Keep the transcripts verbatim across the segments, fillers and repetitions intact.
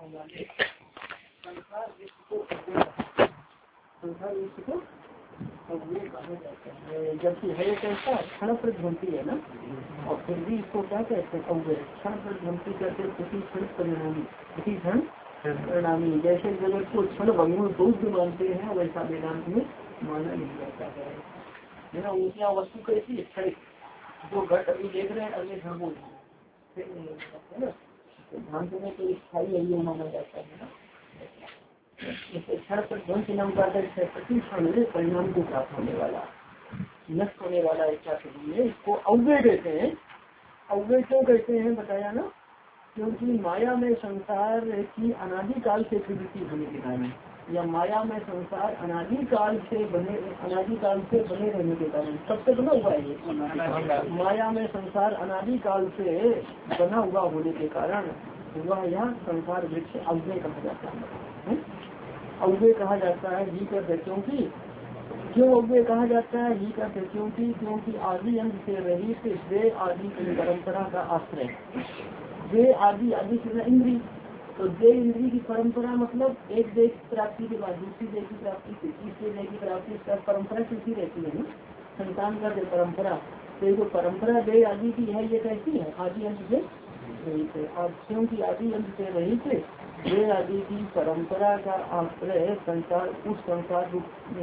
संसार विश्व को संसार विश्व को अव्यय कहा जाता है, जबकि है कैसा क्षण प्रध्वंती है ना, और फिर भी इसको क्या कहते हैं अव्यय। क्षण प्रध्वंती कहते हैं किसी क्षण परिणामी, किसी क्षण परिणामी। जैसे जगत को क्षण भंगुर बौद्ध मानते हैं वैसा वेदांत में माना नहीं जाता है ना। उनकी यहाँ वस्तु कैसी है क्षणिक, जो घट अभी देख रहे हैं अगले क्षण बोल है ना, ध्यान में तो स्थायी अवयव माना जाता है ना। इसे क्षण पर ध्वंस नाम का प्रति क्षण में परिणाम को प्राप्त होने वाला नष्ट होने वाला इच्छा के लिए इसको अव्यय कहते हैं। अव्यय क्यों कहते हैं बताया ना, क्योंकि माया में संसार की अनादिकाल से प्रवृत्ति होने के कारण, या माया में संसार अनादिकाल से बने अनादिकाल से बने रहने के कारण, कब से बना हुआ है ये माया में संसार अनादिकाल से बना हुआ होने के कारण वह यह संसार वृक्ष अव्यय कहा जाता है। अव्यय कहा जाता है जी करते क्योंकि क्यों अव्यय कहा जाता है जी करते क्योंकि क्योंकि आदि अंत से रहित वे आदि की परंपरा का आश्रय, वे आदि आदि से इंद्री, तो देह इंद्री की परंपरा मतलब एक देह की प्राप्ति के बाद दूसरी देह की प्राप्ति से तीसरे देह की प्राप्ति का परंपरा कैसी रहती है ना, संतान का जो परंपरा, तो जो परंपरा देह आदि की है ये कैसी है आदि अंत से रहित है। अब क्योंकि आदि अंत से रहित वे आदि की परंपरा का आश्रय संसार उस संसार रूप में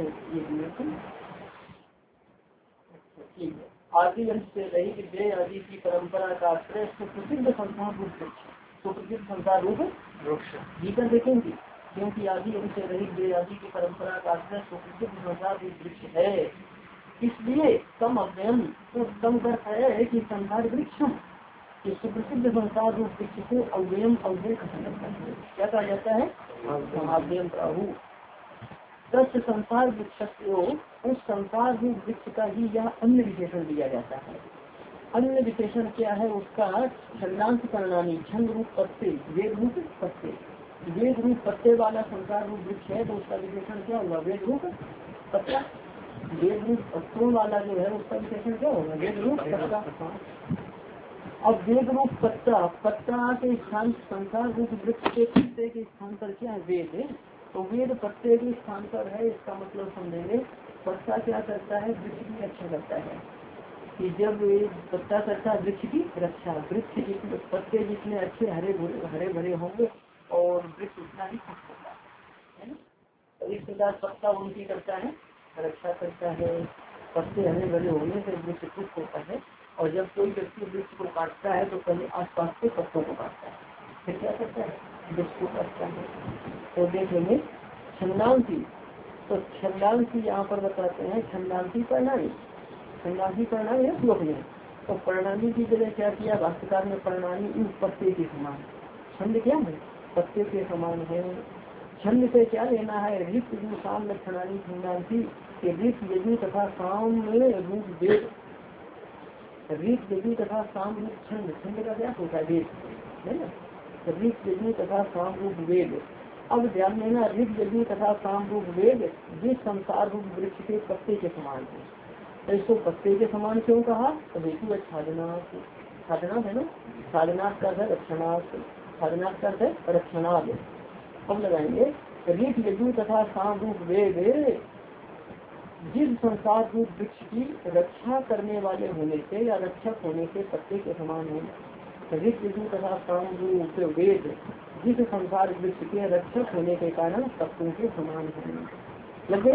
आदि अंत से रहित वे आदि की परंपरा का आश्रय सुप्रसिद्ध संसार रूप वृक्ष, सुप्रसिद्ध संसार रूप वृक्ष जीकर देखेंगे। क्योंकि आदि अंत से रहित वे आदि की परंपरा का आश्रय सुप्रसिद्ध संसार रूप वृक्ष है, इसलिए कम अध्ययन तो कम कर है कि संसार वृक्ष सुप्रसिद्ध संसार रूप वृक्ष को अव्ययम अव्यय कहा जाता है। क्या कहा जाता है अव्ययम प्राहु तस्य संसार वृक्ष को, उस संसार रूप वृक्ष का ही यह अन्य विशेषण दिया जाता है। अन्य विशेषण क्या है उसका, छंदांश परिणामी छंद रूप पत्ते वेद रूप पत्ते, वेद रूप पत्ते वाला संसार रूप वृक्ष है तो उसका विशेषण क्या होगा वेद रूप पत्ता। वेद रूप पत्तों वाला जो है उसका विशेषण क्या होगा वेद रूप पत्ता। अब वेद रूप पत्ता, पत्ता के स्थान संसार रूप वृक्ष के पत्ते के स्थान पर क्या है वेद है, तो वेद पत्ते के स्थान पर है। इसका मतलब समझेंगे पत्ता क्या करता है वृक्ष की रक्षा करता है, कि जब पत्ता करता है वृक्ष की रक्षा, वृक्ष जितने पत्ते जितने अच्छे हरे भरे हरे भरे होंगे और वृक्ष उतना ही खुश होता है ना। तो इस प्रकार पत्ता उनकी करता है रक्षा करता है, पत्ते हरे भरे होने से वृक्ष खुश होता है। और जब कोई व्यक्ति वृक्ष को काटता है तो पहले आसपास के पत्तों को काटता है, फिर क्या करता है वृक्ष को काटता है। तो देखेंगे छंदांसी, तो छंदांसी यहाँ पर बताते हैं छंदांसी प्रणाली, छंदांसी प्रणाली है श्लोक में, तो प्रणाली की जगह क्या किया भाष्यकार में प्रणाली उस पत्ते के समान, छंद क्या है पत्ते के समान है। छंद से क्या लेना है ऋत यजु शाम लक्षणाली छंदांसी के ऋत यजु तथा शाम में रूप वेद, ऋत यजु तथा शाम रूप छंद, छंद का क्या होता है वेद है ना, ऋत यजु तथा शाम रूप वेद। अब ध्यान देना ऋत यजु तथा शाम रूप वेद जिस संसार रूप वृक्ष के पत्ते के समान है। तो इसको पत्ते के समान क्यों कहा तो हेतु है साधनार्थ, साधनार्थ है ना, साधनार्थ का है रक्षणार्थ, साधनार्थ का है रक्षणार्थ। अब लगाएंगे ऋत यजु तथा शाम रूप वेद जिस संसार रूप वृक्ष की रक्षा करने वाले होने से या रक्षक होने से पत्ते के समान है। ऋत यजु तथा शाम रूप वेद जिस संसार वृक्ष के रक्षक होने के कारण पत्तों के समान है। लगे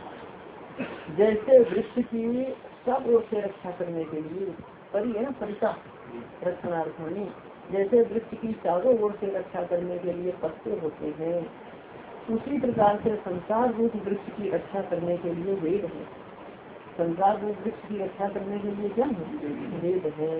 जैसे वृक्ष की सब ओर से रक्षा करने के लिए परि है ना परिता रक्षणार्थानी, जैसे वृक्ष की चारों ओर से रक्षा करने के लिए पत्ते होते हैं, उसी प्रकार से संसार रूप वृक्ष की रक्षा करने के लिए वेद है। संसार रूप वृक्ष की रक्षा करने के लिए क्या है वेद है।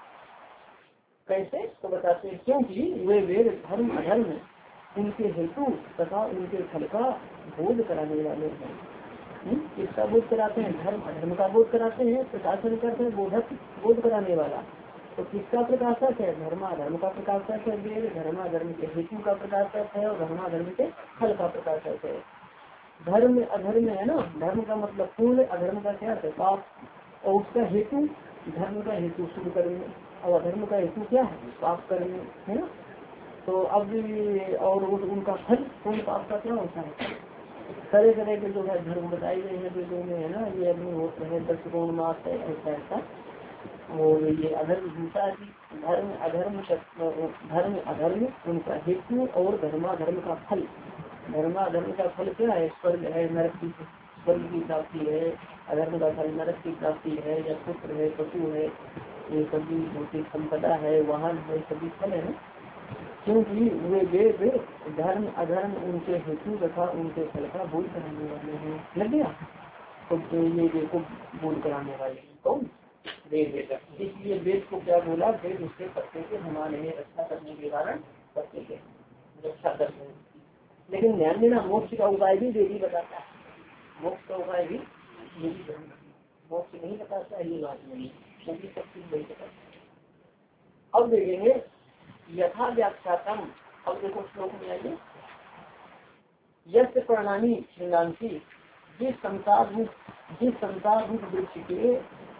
कैसे तो बताते हैं क्योंकि वे वेद धर्म अधर्म उनके हेतु तथा उनके फल का बोध कराने वाले हैं। किसका बोध कराते हैं धर्म अधर्म का बोध कराते हैं, प्रकाशन करते हैं बोधक बोध कराने वाला। तो किसका प्रकाशक है धर्माधर्म का प्रकाशक है वेद, धर्माधर्म के हेतु का प्रकाशक है और धर्माधर्म के फल का प्रकाशक है। धर्म अधर्म है ना, धर्म का मतलब पूर्ण, अधर्म का क्या है पाप, और उसका हेतु धर्म का हेतु शुभ कर्म और अधर्म का हेतु क्या है पाप कर्म है ना। तो अब और उनका फल पुण्य पाप का क्या होता है? तरह तरह के जो है धर्म बताए गए हैं वेदों में है ना, ये अग्निहोत्र है, दस गुण मास है, ऐसा ऐसा। और ये अधर्म हिंसा की धर्म अधर्म धर्म अधर्म उनका हेतु और धर्माधर्म का फल। धर्माधर्म का फल क्या है? स्वर्ग है, नरक की स्वर्ग की प्राप्ति है। अधर्म का फल नरक की प्राप्ति है, या पुत्र है, पशु है, ये सभी भौतिक संपदा है, वाहन है, सभी फल है ना। क्योंकि वे वेद धर्म अधर्म उनके हेतु तथा उनके फल का बोध कराने वाले हैं। लग गया? तो ये देखो बोध कराने वाले हैं कौन? वेद वेद। इसलिए वेद को क्या बोला? वेद उसके पत्ते के समान है, रक्षा करने के कारण पत्ते के रक्षा करते हैं। लेकिन ध्यान देना, मोक्ष का उपाय भी वेद ही बताता है। मोक्ष का उपाय भी यही, मोक्ष नहीं बताता है, ये बात नहीं, क्योंकि सब कुछ वही बताता। अब देखेंगे यथा व्याख्यातम। अब देखो श्लोक में आइए, यश प्रणामी श्रृंगांसी, जिस संसार रूप जिस संसार रूप वृक्ष के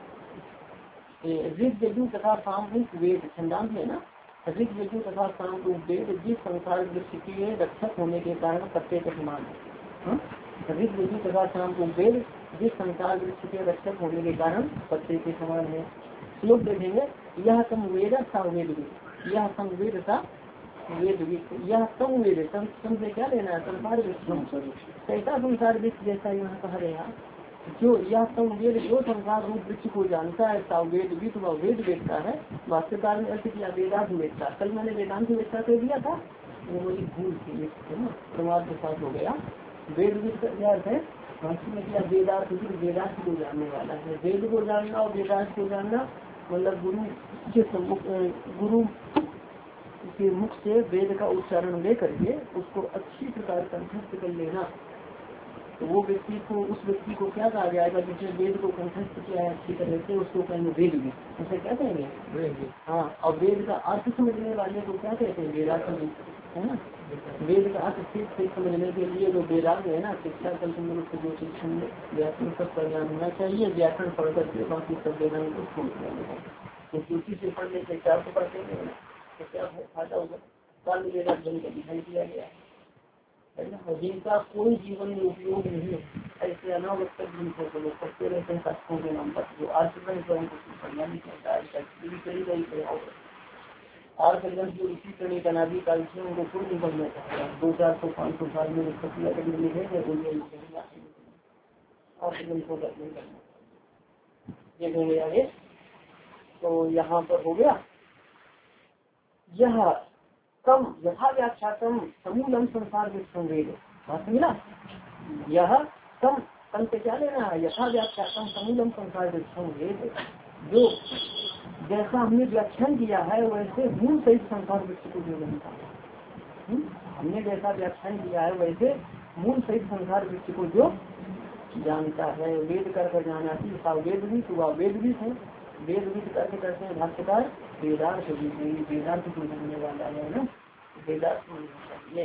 ऋग यजु तथा साम रूप वेद छंदांत है ना, ऋग यजु तथा साम रूप वेद जिस संसार वृक्ष के रक्षक होने के कारण पत्ते के समान है। ऋग यजु तथा साम रूप वेद जिस संसार वृक्ष के रक्षक होने के कारण पत्ते के समान है। श्लोक देखेंगे, यह संवेद संवेद यह संवेद था वेद यह संवेद सम से क्या लेना है? संसार वृक्ष। कैसा संसार वृक्ष जैसा यहाँ कहा गया, जो यह संवेद जो संसार रूप वृक्ष को जानता है, सावेद विद व वेद वेदता है। वास्तवकार में अर्थ किया वेदांत वेदता। कल मैंने वेदांत वेदता कर दिया था, वो मेरी भूल थी ना, समाज के साथ हो गया। वेद विद का क्या अर्थ है? वास्तव में किया वेदांत वेदांत को जानने वाला है। वेद को जानना और वेदांत को जानना मतलब गुरु के सम्मुख गुरु के मुख से वेद का उच्चारण ले करके उसको अच्छी प्रकार कंठस्थ कर लेना। तो वो व्यक्ति को उस व्यक्ति को क्या कहा जाएगा? जिसने वेद को कंठस्थ किया है अच्छी तरह से, उसको कहेंगे वेद भी। उसे क्या कहेंगे? हाँ। और वेद का अर्थ समझने वाले को क्या कहते हैं? वेदांत है ना। वेद का अर्थ ठीक ठीक समझने के लिए जो वेदांत है ना, शिक्षा कल जो शिक्षण व्याकरण सब का ज्ञान होना चाहिए। व्याकरण पढ़ करके बाकी सब वेदांत को छोड़ देना, क्योंकि उसी से पढ़ने से चार को पढ़ते हैं तो क्या फायदा होगा? काल वेदांत बन कर दिखाई दिया गया है ना। जिनका कोई जीवन में उपयोग नहीं है, ऐसे अनावश्यक जिनको को लोग करते रहते हैं शास्त्रों के नाम पर, जो आर्थिक स्वयं को पढ़ना नहीं चाहता है। आर्थिक जो इसी तरह का नादी काल से उनको खुद नहीं पढ़ना चाहता है। दो चार सौ पाँच सौ साल में प्रक्रिया करके लिखेंगे आर्थिक को नहीं करना। देखेंगे आगे, तो यहाँ पर हो गया यह कम यथा व्याख्यातम समूलम संसार विवेद। बात मिला? यह कम कम से क्या लेना है? यथा व्याख्यातम समूलम संसार विवेद, जो जैसा हमने व्याख्यान किया है वैसे मूल सहित संसार वृक्ष को जो जानता है। हमने जैसा व्याख्यान किया है वैसे मूल सहित संसार वृक्ष को जो जानता है। वेद कर जाना थी वेद भी तो वह वेद भी है। वेद भी करके करते हैं भाष्यकार वेदांत वेदांत को जानने वाला है ना, वेदांत चाहिए।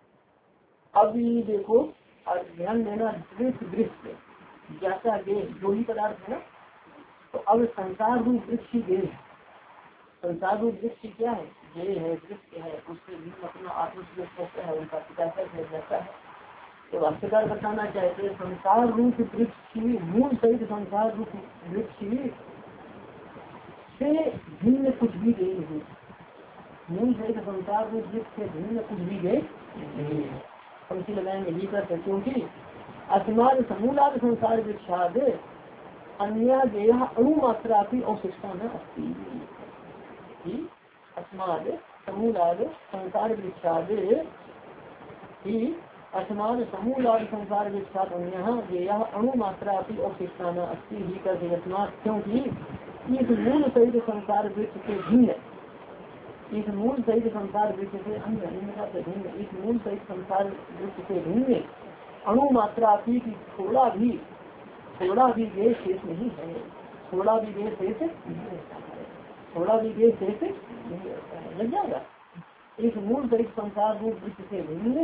अब ये देखो ध्यान देना, दृश्य दृश्य जैसा देह जो ही पदार्थ है ना, तो अब संसार रूप वृक्ष देह है। संसार रूप वृक्ष क्या है? देह है, दृश्य है, उससे भी अपना आत्मस्वरूप है, उनका पिताशय है, जैसा है। तो भाष्यकार बताना चाहते हैं संसार रूप वृक्ष मूल सहित संसार रूप वृक्ष से भिन्न कुछ भी गए नहीं। मूल सहित संसार रूप वृक्ष से भिन्न कुछ भी गए नहीं। पंक्ति लगाएंगे भी करते, क्योंकि अस्माद समूलाद संसार वृक्षाद अन्य देह अणुमात्रा की अवशिष्टा न अस्ति। अस्माद समूलाद संसार वृक्षाद ही अस्माद समूलाद संसार वृक्षाद अन्य देह अणुमात्रा की अवशिष्टा न अस्ति ही करते अस्माद, क्योंकि इस मूल सहित संसार वृक्ष से भिन्न इस मूल सहित संसार वृक्ष से अन्य भिन्न इस मूल सहित संसार वृक्ष से भिन्न अणु मात्रा की थोड़ा भी थोड़ा भी देश शेष नहीं है। थोड़ा भी देश शेष नहीं रहता है। थोड़ा भी देश शेष नहीं रहता है। लग जाएगा। इस मूल सहित संसार रूप वृक्ष से भिन्न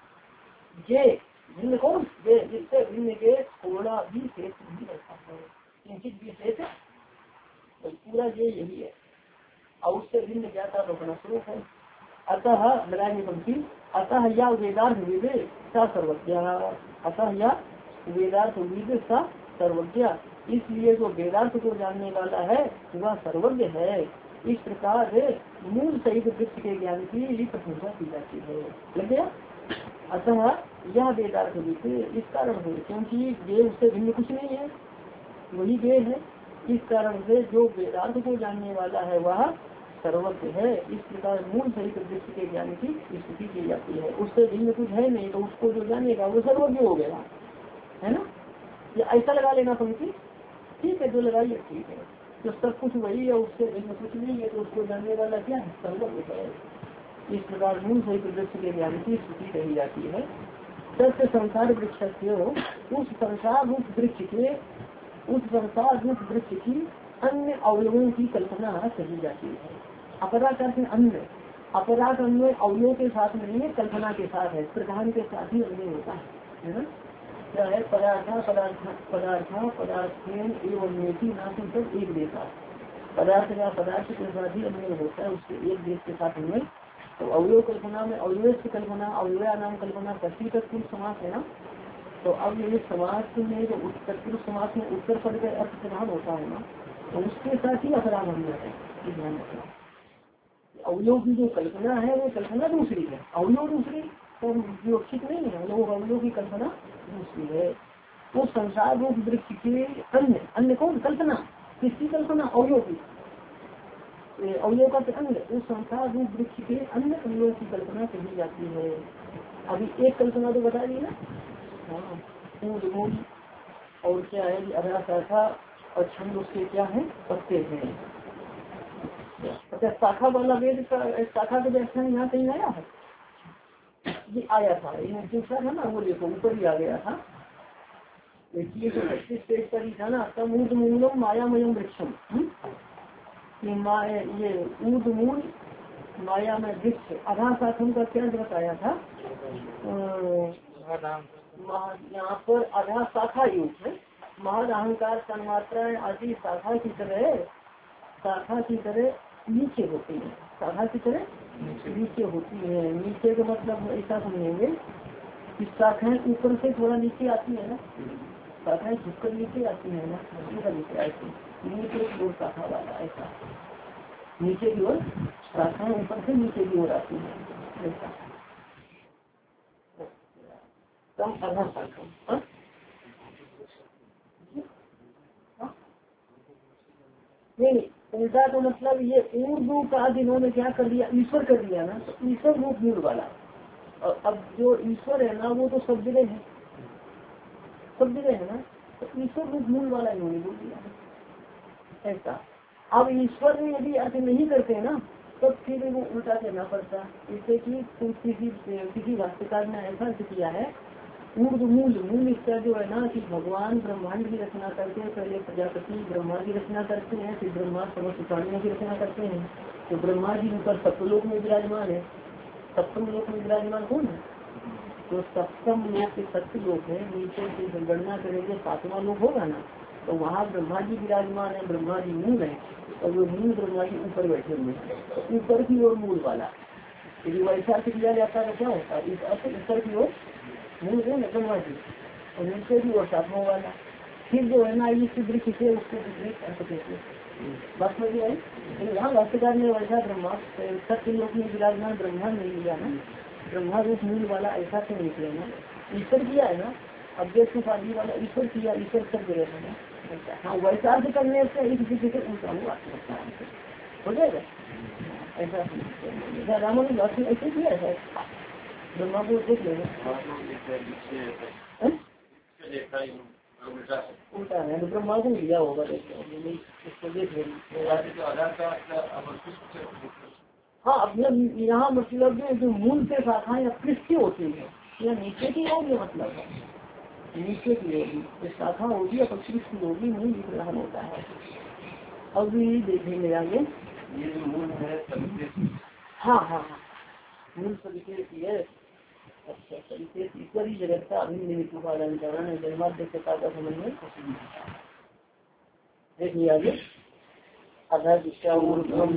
ये भिन्न कौन? ये जिससे भिन्न के थोड़ा भी शेष नहीं रहता है। किंचित भी शेष तो पूरा ये यही है। और उससे भिन्न ज्ञाता तो अपना स्वरूप है। अतः लगाएंगे पंक्ति, अतः या वेदार्थ विदे सा सर्वज्ञ, अतः या वेदार्थ विदे सा सर्वज्ञ, इसलिए जो वेदार्थ को जानने वाला है वह सर्वज्ञ है। इस प्रकार मूल सहित वृक्ष के ज्ञान की प्रशंसा की जाती है। लग गया। अतः यह वेदार्थ विदे इस कारण है क्योंकि वे उससे भिन्न कुछ नहीं है, वही वे है। इस कारण से जो वेदार्थ को जानने वाला है वह सर्वज्ञ है। इस प्रकार मूल सहित वृक्ष के ज्ञान की स्तुति की जाती है। उससे भिन्न कुछ है नहीं, तो उसको जो जानेगा वो सर्वज्ञ हो गया, है ना। ये ऐसा लगा लेना पंक्ति, ठीक है, जो लगाइए ठीक है। तो सब कुछ वही है, उससे भिन्न कुछ नहीं है, तो उसको जानने वाला क्या है, सर्वज्ञ है। इस प्रकार मूल सहित वृक्ष के ज्ञान की स्तुति कही जाती है। सत्य संसार वृक्ष उस संसार रूप वृक्ष के उस संसार रूप वृक्ष की अन्य अवयवों की कल्पना कही जाती है। अपरा करते अन्य, अपरा का अन्वय अवयव के साथ नहीं है, कल्पना के साथ है, प्रधान के साथ ही अन्वय होता है, है ना। क्या है, पदार्था पदार्थ पदार्था पदार्थेन एवं नाम सब एक देशा, पदार्थ का पदार्थ के साथ ही अन्वय होता है, उसके एक देश के साथ अन्वय। तो अवयव कल्पना में अवयव की कल्पना, अवयव नाम कल्पना कथी तत्पुरुष समास है ना। तो अब ये समास में जो तत्पुरुष समास में उत्तर पद का अर्थ प्रधान होता है ना, तो उसके साथ ही अपराध बन जाता है। ध्यान रखना, अवयव की जो कल्पना है वो कल्पना दूसरी है, अवयव दूसरी, तो विवक्षित नहीं है, लोग अवयव की कल्पना दूसरी है। वो संसार रूप वृक्ष के अन्य, अन्य कौन, कल्पना, किसकी कल्पना, अवयव की, अवयव का अन्य, उस संसार रूप वृक्ष के अन्य अवयव की कल्पना कही जाती है। अभी एक कल्पना तो बता दी ना, हाँ, मूल और क्या है कि अधरा शाखा और छंद उसके क्या है, पत्ते हैं। अच्छा, शाखा वाला वेद का, शाखा का व्याख्यान यहाँ कहीं आया है, ये आया था, ये दूसरा था ना, वो देखो ऊपर ही आ गया था, देखिए तो पच्चीस पेज पर ही था ना, तब ऊर्ध मूलम मायामयम वृक्षम, ये ऊर्ध मूल माया में वृक्ष, आधा शाखम का क्या बताया था, यहाँ पर आधा शाखा युक्त है, महद अहंकार तन्मात्राएं आदि शाखा की तरह, शाखा की तरह नीचे होती है, शाखा की तरह नीचे होती है। नीचे का मतलब ऐसा समझेंगे कि शाखाएं ऊपर से थोड़ा नीचे आती है ना, शाखाएं झुककर नीचे आती है ना, नीचे आती नीचे की ओर शाखा वाला, ऐसा नीचे की ओर शाखाएं ऊपर से नीचे की ओर आती है, ऐसा कम आधा शाखा। नहीं, उल्टा तो मतलब ये ऊर्दू का इन्होंने क्या कर दिया, ईश्वर कर दिया ना, तो ईश्वर रूप मूल वाला। और अब जो ईश्वर है ना वो तो सब जगह है, सब जगह है ना, तो ईश्वर रूप मूल वाला इन्होंने बोल दिया ऐसा। अब ईश्वर में यदि अर्थ नहीं करते ना, तो फिर वो उल्टा करना पड़ता, जैसे कि किसी किसी भाष्यकार ने ऐसा अर्थ किया है, ऊर्ध मूल, मूल इसका जो है ना कि भगवान ब्रह्मांड की रचना करते हैं, पहले प्रजापति ब्रह्मा की रचना करते हैं, फिर ब्रह्मा समस्त प्राणियों की रचना करते हैं। तो ब्रह्मा जी ऊपर सप्तलोक में विराजमान है, सप्तम लोक में विराजमान कौन है, तो सप्तम लोक के सत्य लोक है, नीचे की गणना करेंगे सातवां लोक होगा ना, तो वहाँ ब्रह्मा जी विराजमान है, ब्रह्मा जी मूल है, और वो मूल ब्रह्मा जी ऊपर बैठे हुए हैं, तो ऊपर की ओर मूल वाला, यदि वैसा अर्थ किया जाता है क्या होता है, इस अर्थ ऊपर की ओर मूल है ना ब्रह्मा जी, और नीचे की ओर सातवां वाला, फिर जो है ना इस वृक्ष से उसको विपरीत अर्थ कहते हैं। बात में भी आई, यहाँ भाष्यकार ने वैसा ब्रह्मा सत्य लोक में विराजमान ब्रह्मा नहीं लिया ना, ब्रह्मा रूप मूल वाला ऐसा क्यों निकले ना, ईश्वर किया है ना, अव्यक्त उपाधि वाला ईश्वर किया, ईश्वर सब जगह है ना। हाँ, वैसा अर्थ करने से इस विषय से उनका हुआ हो जाएगा ऐसा। रामन ने ऐसे किया है, ब्रह्मा को देख लेना उल्टा है, तो ब्रह्मा को लिया होगा, इसको देख लेना। हाँ, अब यहाँ मतलब जो मूल के शाखाएं या पृष्ठ होती है या नीचे की होगी, मतलब है नीचे की होगी, जो शाखा होगी या पृष्ठ की होगी, मूल ग्रहण होता है। अब ये देखेंगे आगे, ये जो मूल है, हाँ हाँ हाँ, मूल सविशेष की है। अच्छा, सविशेष ईश्वर ही जगत का अभिनिमित्त उपादान कारण है, जन्माध्यक्षता का समझ में देखिए आगे, अधूर्ध्वं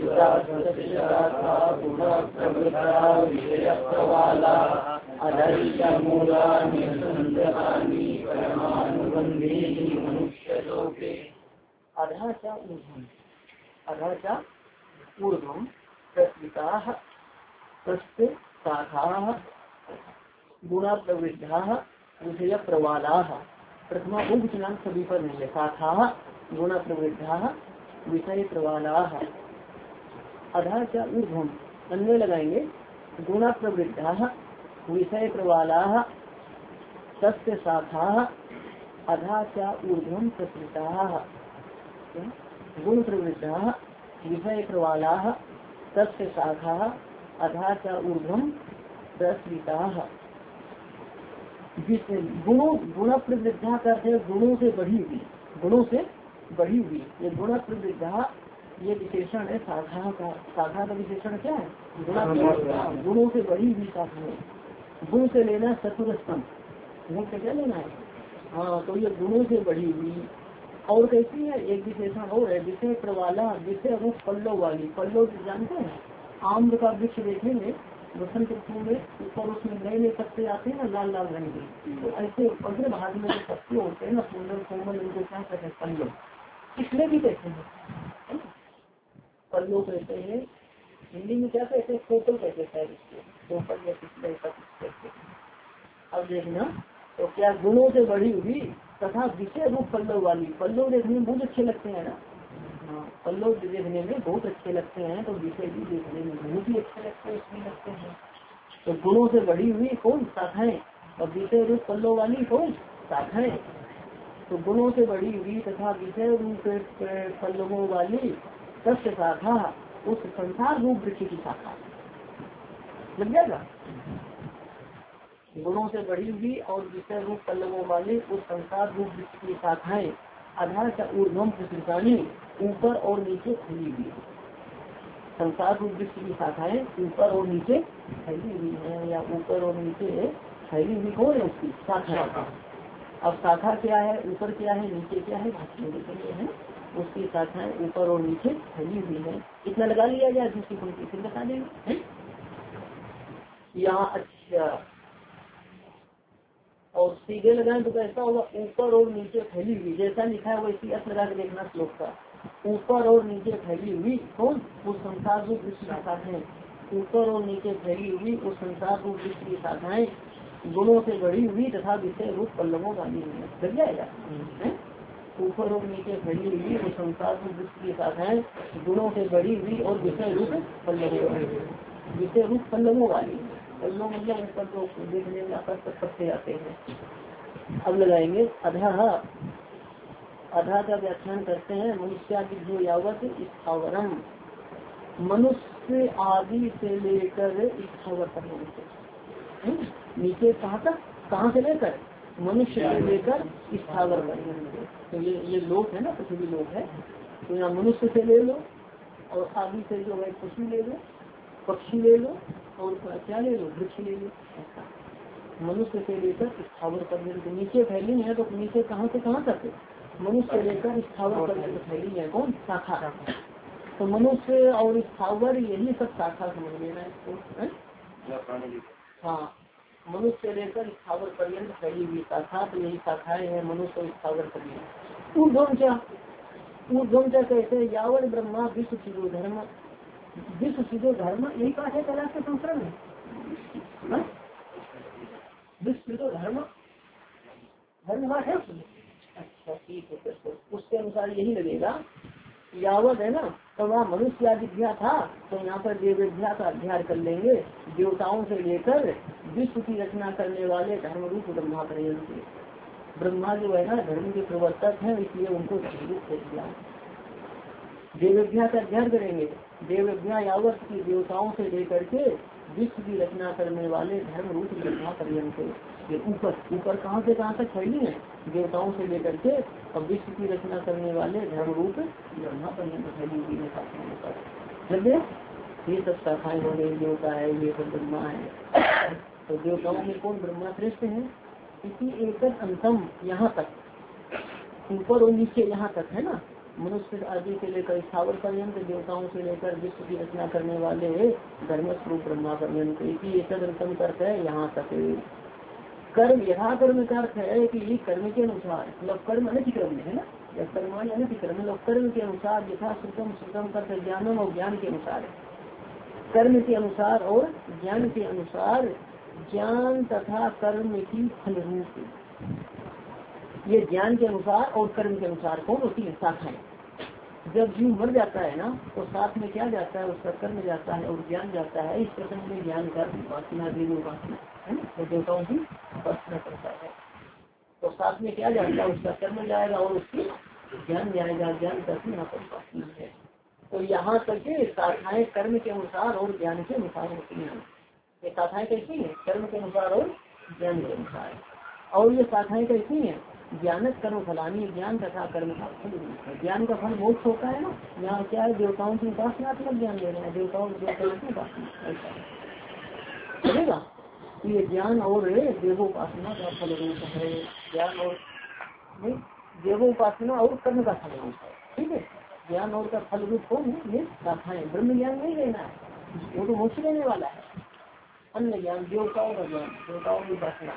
अधः च ऊर्ध्वं अधः च ऊर्ध्वं प्रस्थिताः प्रस्थाखाः गुणा प्रवृद्धाः विषय प्रवालाः। प्रथमा उपचनांक सभी पर नहीं है। शाखाः गुणा प्रवृद्धाः विषय प्रवालाः। अधः च ऊर्ध्वं अन्य लगाएंगे गुणा प्रवृद्धाः विषय प्रवालाः तस्य शाखाः अधः च ऊर्ध्वं प्रसृताः गुण प्रवृद्धाः विषय प्रवालाः तस्य शाखाः अधः च ऊर्ध्वं प्रसृताः। गुणों गुण प्रवृद्धा करते गुणों से बढ़ी हुई गुणों से बढ़ी हुई ये गुण प्रवृद्धा ये विशेषण है शाखा का। शाखा का विशेषण क्या है? गुण प्रवृद्धा गुणों से बढ़ी हुई शाखा। गुण से लेना चतुरस्तम गुण से क्या लेना है? हाँ तो ये गुणों से बढ़ी हुई और कैसी है? एक विशेषण और है विषय प्रवाला विषय वो पल्लो वाली। पल्लो जानते हैं आम्र का वृक्ष देखेंगे वसंत ऋतु में ऊपर उसमें नए नए पत्ते आते हैं ना लाल लाल रंग के। तो ऐसे अग्र भाग में जो पत्ते होते हैं ना सुंदर कोमल उनको क्या कहते हैं? पल्लो। इसलिए भी कहते हैं पल्लो कहते हैं। हिंदी में क्या कहते हैं? कोपल कहते हैं इसको कोपल या पिछले कहते हैं। अब देखना तो क्या गुणों से बढ़ी हुई तथा विषय रूप पल्लव वाली। पल्लव देखने में बहुत अच्छे लगते हैं ना। हाँ पल्लव देखने में बहुत अच्छे लगते हैं तो विषय भी देखने में बहुत ही अच्छे लगते हैं इसमें लगते हैं। तो गुणों से बढ़ी हुई कौन? शाखाएं। और विषय रूप पल्लव वाली कौन? शाखाएं। तो गुणों से बढ़ी हुई तथा विषय रूप पल्लवों वाली सत्य शाखा उस संसार रूप वृक्ष की शाखा लग जाएगा। गुणों से बढ़ी हुई और विषय रूप पल्लवों वाली उस संसार रूप वृक्ष की शाखाएं आधार का ऊर्ध्वम प्रसृतानी ऊपर और नीचे फैली हुई। संसार रूप वृक्ष की शाखाएं ऊपर और नीचे फैली हुई है या ऊपर और नीचे फैली हुई कौन है? उसकी शाखा। अब शाखा क्या है? ऊपर क्या है नीचे क्या है? भाषण है उसकी शाखाएं ऊपर और नीचे फैली हुई है। इतना लगा लिया जाए दूसरी पंक्ति फिर बता देंगे यहाँ। अच्छा और सीधे लगाएं तो कैसा होगा? ऊपर और नीचे फैली हुई जैसा लिखा है वैसी अर्थ लगा के देखना श्लोक का। ऊपर और नीचे फैली हुई कौन? उस संसार रूप विश्व की शाखाएं। ऊपर और नीचे फैली हुई उस संसार रूप विश्व की शाखाएं गुणों से बढ़ी हुई तथा विषय रूप पल्लवों वाली लग जाएगा। ऊपर और नीचे फैली हुई उस संसार रूप विश्व की शाखाएं गुणों से बढ़ी हुई और विषय रूप पल्लवों वाली विषय रूप पल्लवों वाली। पल्लव मतलब ऊपर जो देखने में आकर्षक पत्ते आते हैं। अब लगाएंगे अधा। अधा का व्याख्यान करते हैं मनुष्यादि यावत स्थावरम। मनुष्य आदि से लेकर स्थावर करने नीचे कहाँ तक? कहाँ से लेकर? मनुष्य से लेकर स्थावर करने। तो ये ये लोक है ना पृथ्वी लोक है। तो यहाँ मनुष्य से ले लो और आदि से जो है पशु ले लो पक्षी ले लो और क्या ले लो? वृक्ष ले लो। मनुष्य से लेकर स्थावर करने तो नीचे फैली है। तो नीचे कहाँ से कहाँ तक? मनुष्य लेकर स्थावर करने तो फैली है कौन? शाखा। तो मनुष्य और स्थावर यही सब शाखा समझ लेना है इसको। हाँ मनुष्य लेकर स्थावर पर्यंत फैली हुई शाखा तो यही शाखाएं है मनुष्य और स्थावर पर्यंत। ऊर्ध्वं क्या? ऊर्ध्वं क्या कहते हैं? यावत ब्रह्मा विश्व चिरो धर्म। विश्व चिरो धर्म यही बात है कला के संस्करण में। विश्व चिरो धर्म धर्म बात है। अच्छा ठीक है तो उसके अनुसार यही लगेगा। यावत है ना तो वहाँ मनुष्य आदिध्या था तो यहाँ पर देवध्या का अध्ययन कर लेंगे। देवताओं से लेकर विश्व की रचना करने वाले धर्म रूप ब्रह्मा पर्यंत। ब्रह्मा जो है ना धर्म के प्रवर्तक हैं इसलिए उनको धर्म रूप दे दिया। देवव्या का अध्ययन करेंगे। देवव्या यावत की देवताओं से लेकर के विश्व की रचना करने वाले धर्म रूप ब्रह्मा पर्यंत। ये ऊपर ऊपर कहाँ से कहाँ तक फैली है? देवताओं से लेकर के और विश्व की रचना करने वाले धर्म रूप ब्रह्मा पर्यंत फैली हुई है। ये सब शाखाएं हो गई। देवता है ये सब ब्रह्मा है। तो देवताओं में कौन? ब्रह्मा श्रेष्ठ है। इसी एक अंतम यहाँ तक ऊपर और नीचे यहाँ तक है ना। मनुष्य आदि से लेकर स्थावर पर्यंत, देवताओं से लेकर विश्व की रचना करने वाले धर्म स्वरूप ब्रह्मा पर्यंत की तदर्थम करते हैं यहाँ तक। कर्म यथा कर्म का अर्थ है कि कर्म के अनुसार, मतलब कर्म अनतिक्रम है ना, या कर्माणी अनतिक्रम, मतलब कर्म के अनुसार यथा श्रुतम श्रुतम करते ज्ञानम और ज्ञान के अनुसार, कर्म के अनुसार और ज्ञान के अनुसार, ज्ञान तथा कर्म की फल रूप, ये ज्ञान के अनुसार और कर्म के अनुसार कौन होती है? शाखाएं। जब जीव मर जाता है ना तो साथ में क्या जाता है? उसका कर्म जाता है और ज्ञान जाता है। इस प्रसंग में ज्ञान का उपासना देवी उपासना है ना, तो देवताओं की उपासना करता है तो साथ में क्या जाता है? उसका कर्म जाएगा और उसकी ज्ञान जाएगा। ज्ञान करके यहाँ पर उपासना है। तो यहाँ तक के शाखाएं कर्म के अनुसार और ज्ञान के अनुसार होती है। ये शाखाएं कैसी है? कर्म के अनुसार और ज्ञान के अनुसार। और ये शाखाएं कैसी है? ज्ञान कर्म फलानी, ज्ञान तथा कर्म का फल है। ज्ञान का फल मोक्ष होता है ना। यहाँ क्या है? देवताओं की उपासनात्मक ज्ञान ले रहे हैं, देवताओं देवताओं की उपासना चलेगा। ये ज्ञान और देवोपासना का फल रूप है। ज्ञान और देवोपासना और कर्म का फल रूप है। ठीक है, ज्ञान और का फल रूप कौन है? ये शाखाएं। ब्रह्म ज्ञान नहीं लेना है, वो तो मोक्ष देने वाला है। अन्य ज्ञान देवताओं का ज्ञान, देवताओं की उपासना,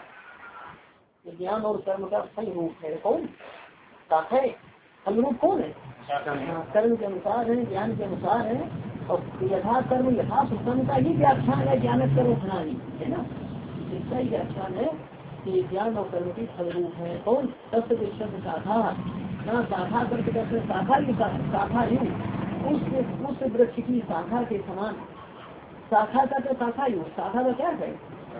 ज्ञान और कर्म का फल रूप है। कौन? शाखाएं। फल रूप कौन है? कर्म के अनुसार है, ज्ञान के अनुसार है। और यथा कर्म यथा सुखम का ही व्याख्यान है ज्ञान कर्म फलानी, है ना। इसका ही व्याख्यान है कि ज्ञान और कर्म की फल रूप है। कौन? तत्व विश्व शाखा ना, शाखा करके कहते हैं शाखा की शाखा ही उस उस वृक्ष की शाखा के समान। शाखा का तो शाखा ही, शाखा का क्या है?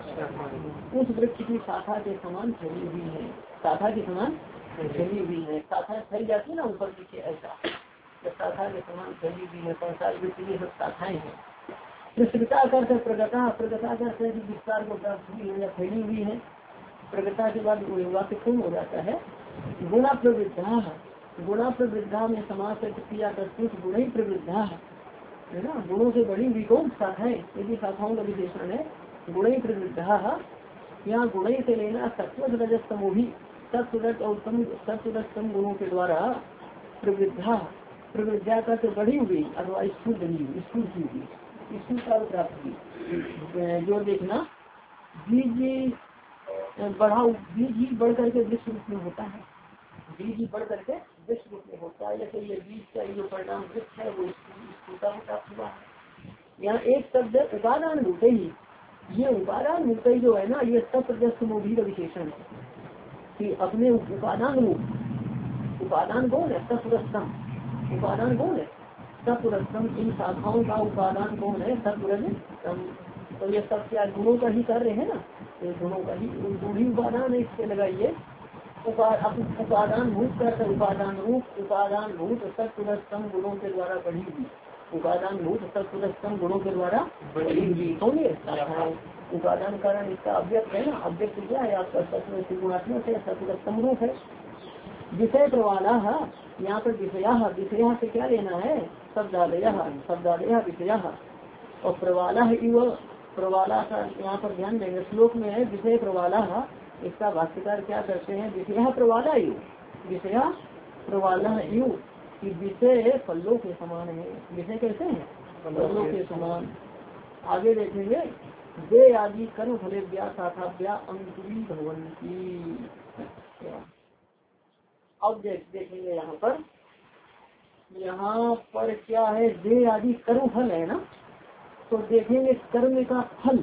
उस वृक्ष की शाखा के समान फैली हुई है। शाखा के समान फैली हुई है। शाखा फैल जाती है ना ऊपर नीचे, ऐसा जब शाखा के समान फैली हुई है। संसार वृक्ष की सब शाखाएं हैं। विस्तृता करते प्रगता, प्रगता करते विस्तार को प्राप्त हुई है या फैली हुई है। प्रगता के बाद वाक्य पूर्ण हो जाता है। गुणा प्रवृद्धा, गुणा प्रवृद्धा में समाज से क्रिया करते गुण ही प्रवृद्धा है ना। गुणों से बड़ी हुई कौन? शाखाएं। यदि शाखाओं का विशेषण है गुण ही प्रवृद्धा। यहाँ गुण से लेना सत्व रजत तमोही, सत्वरज और तम सत्वरज तम गुणों के द्वारा प्रवृद्धा, प्रवृद्धा का तो बढ़ी हुई अथवा स्फूर्त बनी हुई, स्फूर्त की हुई, स्फूर्त का प्राप्त हुई। जो देखना बीज बढ़ा, बीज ही बढ़ करके विश्व रूप में होता है। बीज ही बढ़ करके विश्व रूप में होता है। जैसे ये बीज का जो परिणाम वृक्ष है वो स्फूर्ता में प्राप्त हुआ है। यहाँ एक शब्द उपादान भूते ही, ये उपादान भूते जो है ना, ये तत्व मोदी का विशेषण है कि अपने उपादान रूप, उपादान कौन है? तत्वरस्तम। उपादान कौन है? तत्वरस्तम। इन शाखाओं का उपादान कौन है? तत्वरस्तम। तो ये सब क्या गुणों का ही कार्य है ना, ये गुणों का ही गुण ही उपादान है। इससे लगाइए उपादान भूत कर, उपादान रूप, उपादान भूत तत्वरस्तम गुणों के द्वारा बढ़ी हुई, उपादान भूत तत्वरस्तम गुणों के द्वारा बढ़ी हुई कौन है? उपादान कारण इसका अव्यक्त है ना। अव्यक्त क्या है आपका? तत्व गुणात्मक है, तत्वरस्तम रूप है। विषय प्रवाला, यहाँ पर विषया, विषया से क्या लेना है? शब्दालय, शब्दालय विषया। और प्रवाला इव, प्रवाला का यहाँ पर ध्यान देंगे। श्लोक में है विषय प्रवाला, इसका भाष्यकार क्या करते हैं? विषया प्रवाला यु, विषया प्रवाला यु, कि विषय फलों के समान है। विषय कैसे हैं? फलों के समान। आगे देखेंगे वे आदि कर्म फले व्या शाखाव्या अंकुरी भगवंती। अब देख देखेंगे यहाँ पर, यहाँ पर क्या है? वे आदि कर्म फल है ना। तो देखेंगे कर्म का फल,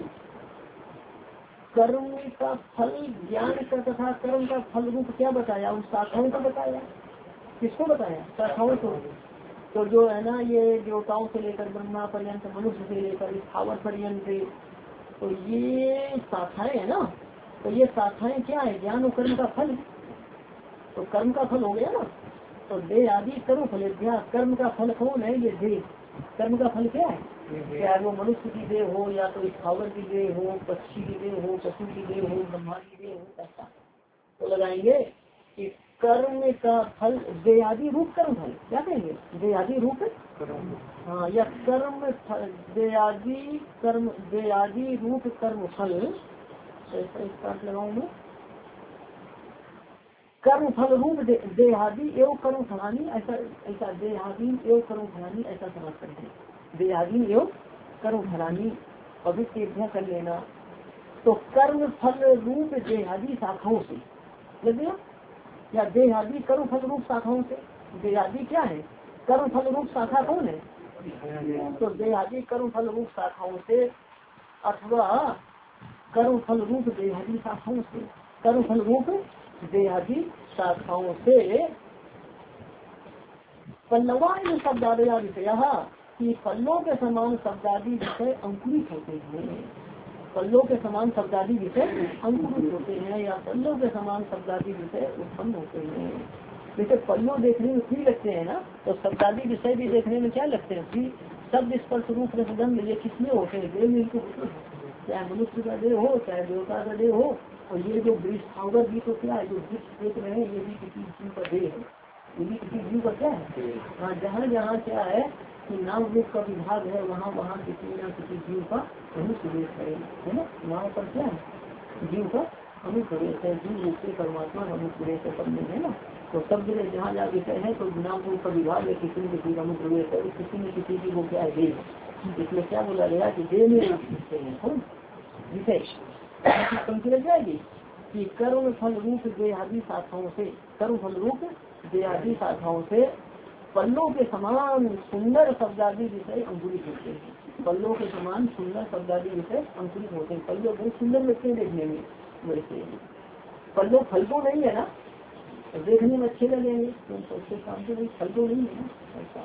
कर्म का फल ज्ञान का तथा कर्म का फल रूप क्या बताया? उन शाखाओं का बताया। किसको बताया? शाखाओं को। तो जो है ना ये देवताओं से लेकर ब्रह्मा पर्यंत, मनुष्य से लेकर स्थावर पर्यंत, तो ये शाखाएं है ना। तो ये शाखाएं क्या है? ज्ञान और कर्म का फल। तो कर्म का फल हो गया ना। तो दे आदि कर्म फल, कर्म का फल कौन है? ये दे। कर्म का फल क्या है? चाहे वो मनुष्य की देह हो, या तो स्थावर की देह हो, पक्षी की देह हो, पशु की देह हो, ब्रह्मा की देह हो, ऐसा। तो लगाएंगे कि कर्म का फल देयादि रूप कर्म फल, क्या कहेंगे? देयादि रूप, हाँ, या कर्म देयादि कर्म, देयादि रूप कर्म फल। ऐसा इसका लगाऊं मैं, कर्म फल रूप दे, देहादि एवं कर्म फलानी, ऐसा ऐसा देहादि एवं कर्म फलानी ऐसा समझ करते हैं। देहादि एवं कर्म फलानी पवित्र अभ्यास कर लेना। तो कर्म फल रूप देहादि शाखाओं से लग गया, या देहादि कर्म फल रूप शाखाओं से। देहादि क्या है? कर्म फल रूप शाखा कौन है? तो देहादि कर्म फल रूप शाखाओं से, अथवा कर्म फल रूप देहादि शाखाओं से। कर्म फल रूप देहादि शाखाओं से पल्लवान शब्दादया विषय कि पल्लों के समान शब्दादि विषय अंकुरित होते हैं। पल्लों के समान शब्दादि विषय अंकुरित होते हैं, या पल्लों के समान शब्दादि विषय उत्पन्न होते हैं। जैसे पल्लों देखने में फ्री लगते हैं ना, तो शब्दादि विषय भी देखने में क्या लगते हैं? फ्री। शब्द स्पर्श रूप रसगंध ये किसमें होते हैं? देह में होते हैं, चाहे मनुष्य का देह हो चाहे देवता का देह हो। और ये जो वृक्ष भी तो क्या है, जो वृक्ष देख रहे हैं ये भी किसी जीव का देह है, ये भी किसी जीव का क्या है? हाँ, जहाँ जहाँ क्या है कि नाम रूप का विभाग है, वहाँ वहाँ किसी न किसी जीव का अनुप्रवेश है, है ना। वहाँ पर क्या है? जीव का अनुप्रवेश है, जीव रूप से परमात्मा का अनुप्रवेश है सब में, है ना। तो सब जगह जहाँ जहाँ विषय है तो नाम रूप का विभाग है, किसी न किसी का अनुप्रवेश है, किसी न किसी की वो क्या है? देह। इसमें क्या बोला गया कि देह में विषय पंक्ति लग जाएगी कि कर्म फल रूप देहादि शाखाओं से, कर्म फल रूप देहादि शाखाओं से पल्लों के समान सुंदर शब्दादि विषय अंकुरित होते हैं। पल्लों के समान सुंदर शब्दादि विषय अंकुरित होते हैं। पल्लों बहुत सुंदर लगते हैं देखने में, वैसे पल्लों फल तो नहीं है ना, देखने में अच्छे लगेंगे, तो काम से फल तो नहीं है ना, ऐसा।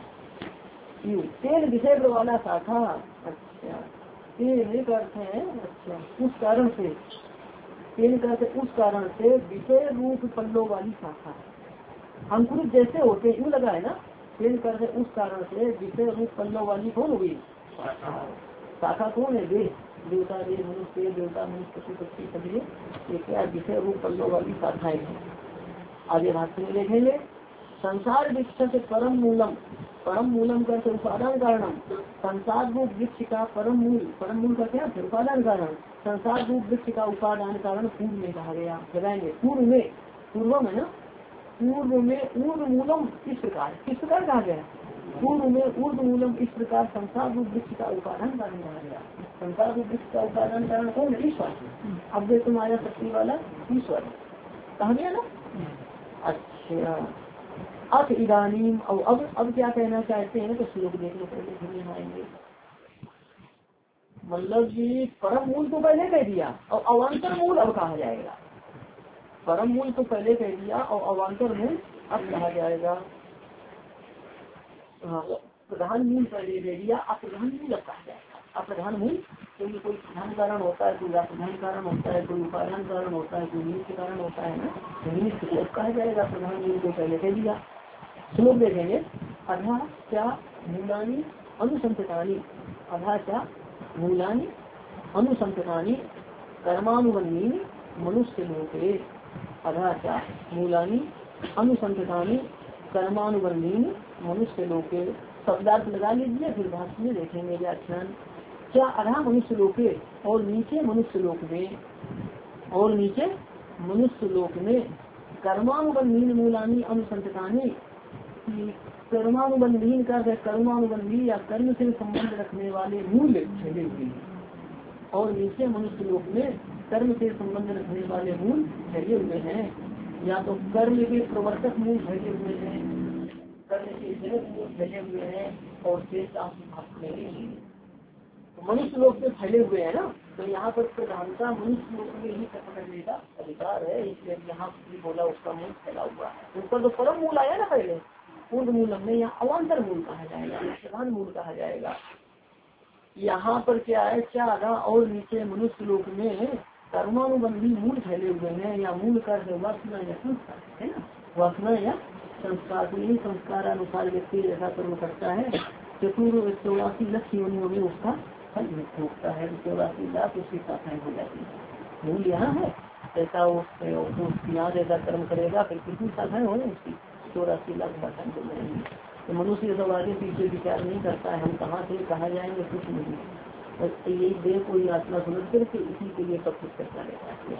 तेल विषय वाला शाखा, अच्छा तेल का अर्थ है, अच्छा उस कारण से, तेल का अर्थ उस कारण से विषय रूप पल्लों वाली शाखा अंकुरित जैसे होते यूँ लगा है ना। तेल का अर्थ उस कारण से विषय रूप पल्लों वाली कौन होगी? शाखा कौन है? देह, देवता देव मनुष्य, देवता मनुष्य पशु पक्षी सभी, ये क्या विषय रूप पल्लों वाली शाखाएं हैं। आगे भाष्य में देखेंगे, संसार वृक्ष से परम मूलम, परम मूलम का उपादान कारणम, संसार रूप वृक्ष का परम मूल, परम मूल का क्या है? उपादान कारण। संसार रूप वृक्ष का उपादान कारण पूर्व में कहा गया, लगाएंगे पूर्व में, पूर्व में ना, पूर्व में ऊर्ध मूलम इस प्रकार, किस प्रकार कहा गया? पूर्व में ऊर्ध मूलम इस प्रकार संसार रूप वृक्ष का उपादान कारण कहा गया। संसार रूप वृक्ष का उपादान कारण कौन है? ईश्वर। अब देखो तुम्हारा शक्ति वाला ईश्वर कहा गया ना। अच्छा अब इदानीम, अब अब अब क्या कहना चाहते हैं तो श्लोक देख लो पहले, फिर यहाँ आएंगे। मतलब कि परम मूल तो पहले कह दिया और अवान्तर मूल अब कहा जाएगा। परम मूल तो पहले कह दिया और अवान्तर मूल अब कहा जाएगा। हाँ, प्रधान मूल पहले दे दिया, अप्रधान मूल अब कहा जाएगा। अप्रधान मूल क्योंकि कोई प्रधान कारण होता है, कोई अप्रधान कारण होता है, कोई उपादान कारण होता है, कोई निमित्त कारण होता है ना, निमित्त को कहा जाएगा। प्रधान मूल को पहले कह दिया। श्लोक देखेंगे, अधा क्या मूलानी अनुसंततानी, अधा क्या मूलानी अनुसंततानी कर्मानुबंधी मनुष्य लोके, अधा क्या मूलानी अनुसंततानी कर्मानुबंधी मनुष्य लोके। शब्दार्थ लगा लीजिए, फिर भाष्य में देखेंगे व्याख्यान। क्या अधा मनुष्य लोके, और नीचे मनुष्य लोक में, और नीचे मनुष्य लोक में कर्मानुबंधी मूलानी अनुसंततानी, कर्मानुबंधी का कर्मानुबंधी या कर्म से संबंध रखने वाले मूल फैले हुए हैं, और नीचे मनुष्य लोक में कर्म से संबंध रखने वाले मूल फैले हुए हैं। या तो कर्म के प्रवर्तक मूल फैले हुए हैं, कर्म के जनक मूल फैले हुए हैं, और शेष मनुष्य लोक में फैले हुए हैं ना। तो यहाँ पर प्रधानता मनुष्य लोक में ही कर्म करने का अधिकार है, इसलिए यहाँ भी बोला उसका मूल फैला हुआ है। ऊपर तो परम मूल आया ना पहले, पूर्ण मूल हमने यहाँ अवान्तर मूल कहा जाएगा, प्रधान मूल कहा जाएगा। यहाँ पर क्या है, क्या आधा और नीचे मनुष्य लोक में कर्मानुबंधी मूल फैले हुए हैं, या मूल का वासना या संस्कार है ना, वासना या संस्कार। तो यही संस्कार अनुसार व्यक्ति जैसा कर्म करता है, चतुर चौरासी लक्ष्य योनियों में उसका फल भुगतता है, चौरासी लाख उसकी शाखाएं हो जाती है। मूल यहाँ है, ऐसा यहाँ जैसा कर्म करेगा फिर कितनी शाखाएं हो उसकी, चौरासी लाख शाखाएं हो जाएंगी। तो मनुष्य सब आगे पीछे विचार नहीं करता है, हम कहाँ से कहाँ जाएंगे कुछ नहीं, और यही देह को ही आत्मा समझ करके इसी के लिए सब कुछ करता रहता है।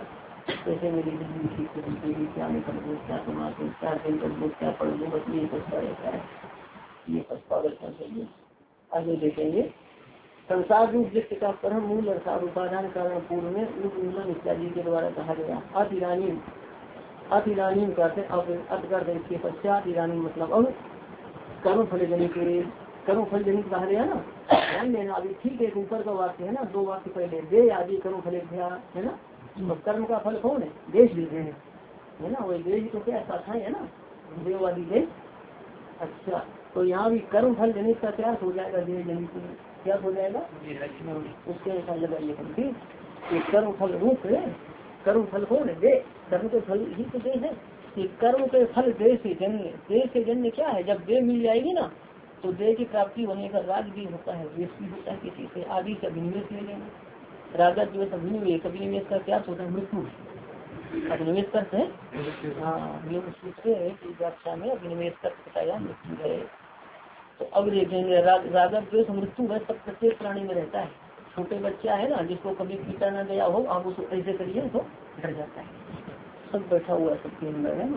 कैसे मेरी जिंदगी ठीक से बीतेगी, क्या मैं कर दूँ, क्या कमा दूँ, क्या खेल कर दूँ, क्या पढ़ दूँ, बस ये सोचता रहता है। ये बस पागलपन चाहिए। आगे देखेंगे संसार रूप दृश्य का परम मूल अर्थात उपादान कारण पूर्व में उन्मूलन इत्यादि के द्वारा कहा गया। अत इरानी अत इरानी करते अर्थ कर इसके पश्चात इरानी मतलब अब कर्म फल जनित कर्म फल जनित कहा गया ना, ध्यान देना। अभी ठीक है, ऊपर का वाक्य है ना, दो वाक्य पहले दे आदि कर्म फल है ना, तो कर्म का फल कौन है? देश देते हैं है ना, वही देश तो क्या शाखाएं है ना, देववादी देश। अच्छा, तो यहाँ भी कर्म फल जनित का क्या हो जाएगा? देश जनित क्या हो जाएगा? उसके अनुसार लगाइए ठीक। कर्म फल रूप है, कर्म फल कौन है? दे, कर्म के फल ही तो दे है। कि कर्म के फल दे से जन्य, दे से जन्य क्या है? जब दे मिल जाएगी ना तो दे की प्राप्ति होने का राग भी होता है, वेश भी होता है किसी से, आदि से अभिनिवेश ले लेंगे। रागत जो है अभिनिवेश, अभिनिवेश का क्या होता है? मृत्यु। अभिनिवेश करते हैं हाँ, ये सूत्र व्याख्या में अभिनिवेश कर बताया मृत्यु है। तो अब देखेंगे रागत द्वेष मृत्यु है, सब प्रत्येक प्राणी में रहता है। छोटे बच्चा है ना, जिसको कभी पीटा ना गया हो, आप उसको ऐसे करिए तो डर जाता है, सब बैठा हुआ सबके अंदर है ना,